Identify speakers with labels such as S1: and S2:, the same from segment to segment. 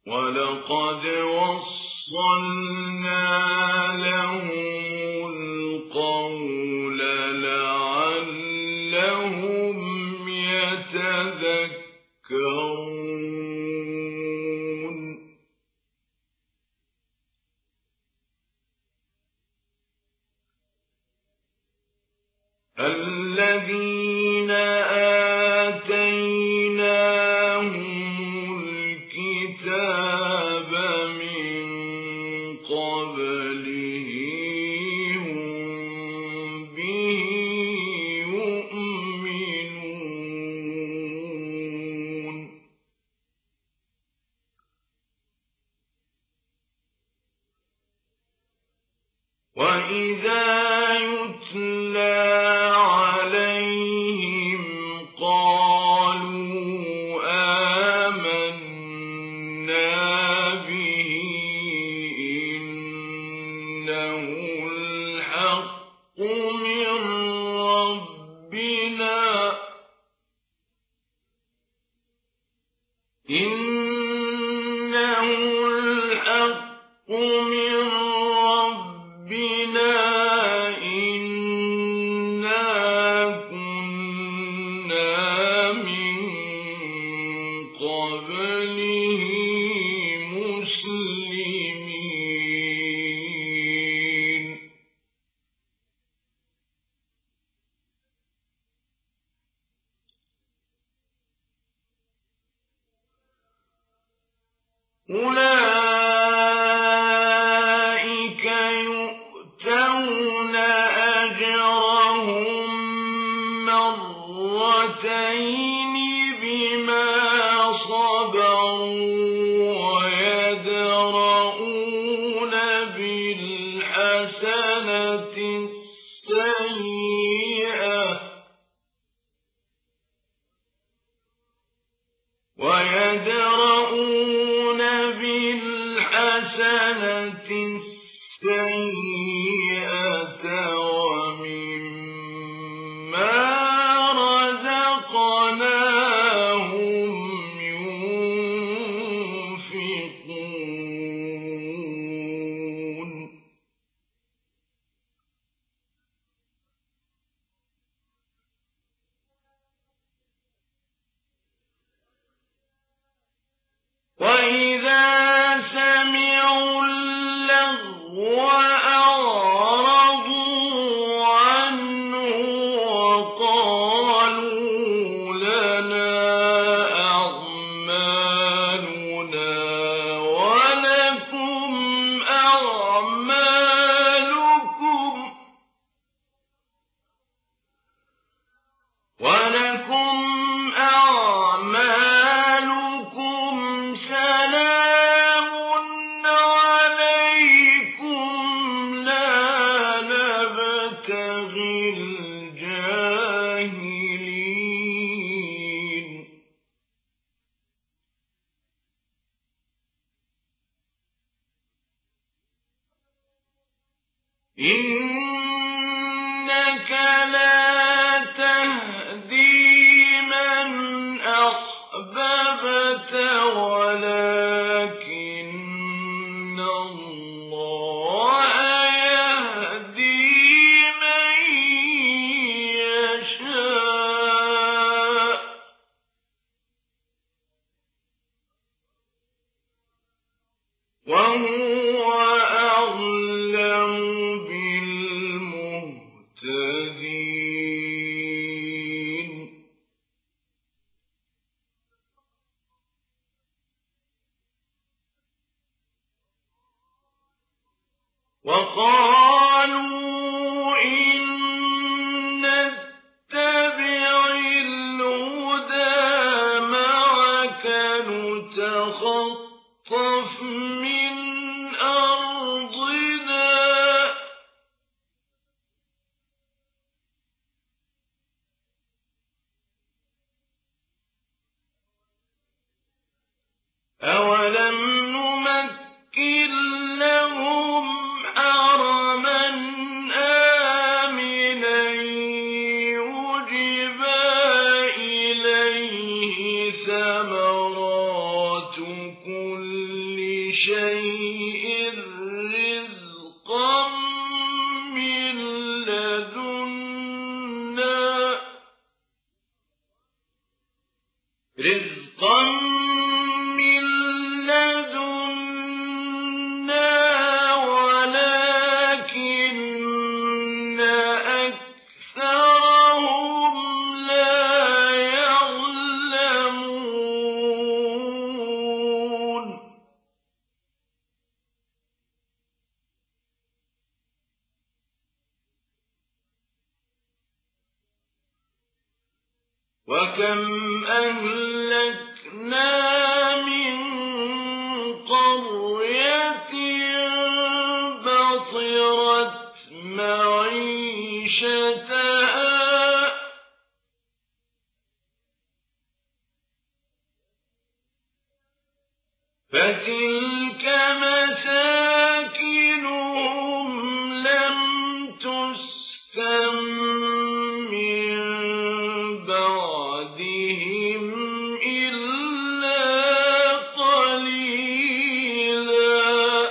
S1: وَلَقَدْ وَصَّلْنَا لَهُمُ الْقَوْلَ لَعَلَّهُمْ يَتَذَكَّرُونَ الَّذِينَ آتَيْنَاهُمُ الْكِتَابَ مِن قَبْلِهِ هُم بِهِ يُؤْمِنُونَ وَإِذَا يُتْلَىٰ عَلَيْهِمْ قَالُوا آمَنَّا بِهِ إِنَّهُ الْحَقُّ مِن رَّبِّنَا إِنَّا كُنَّا مِن قَبْلِهِ مُسْلِمِينَ أُولَٰئِكَ يُؤْتَوْنَ أَجْرَهُم مَّرَّتَيْنِ بِمَا صَبَرُوا وَيَدْرَءُونَ بِالْحَسَنَةِ السَّيِّئَةَ وَمِمَّا رَزَقْنَاهُمْ يُنفِقُونَ وَإِذَا سَمِعُوا اللَّغْوَ أَعْرَضُوا عَنْهُ وَقَالُوا لَنَا أَعْمَالُنَا وَلَكُمْ أَعْمَالُكُمْ سَلَامٌ عَلَيْكُمْ لَا نَبْتَغِي الْجَاهِلِينَ إِنَّكَ لَا تَهْدِي مَنْ أَحْبَبْتَ وَلَٰكِنَّ اللَّهَ يَهْدِي مَن يَشَاءُ ۚ وَهُوَ أَعْلَمُ بِالْمُهْتَدِينَ وَقَالُوا إِن نَّتَّبِعِ الْهُدَىٰ مَعَكَ نُتَخَطَّفْ مِنْ أَرْضِنَا ۚ أَوَلَمْ نُمَكِّن لَّهُمْ حَرَمًا آمِنًا يُجْبَىٰ إِلَيْهِ ثَمَرَاتُ كُلِّ شيء رزقا من لدنا ولكن أكثرهم لا يعلمون وكم أهلكنا من قرية بطرت معيشتها فتلك مساكنهم لم تسكن من بعدهم إلا قليلا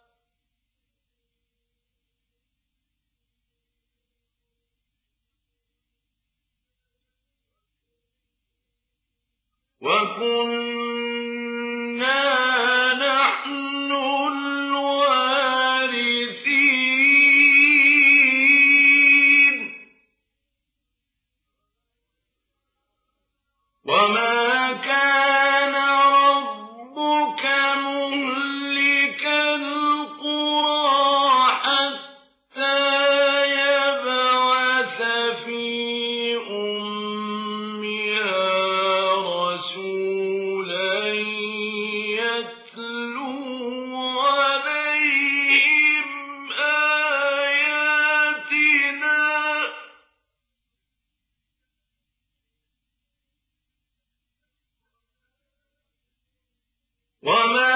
S1: وكنا نحن الوارثين وما كان ربك مهلك القرى حتى يبعث في أمها رسولا يتلو عليهم آياتنا وما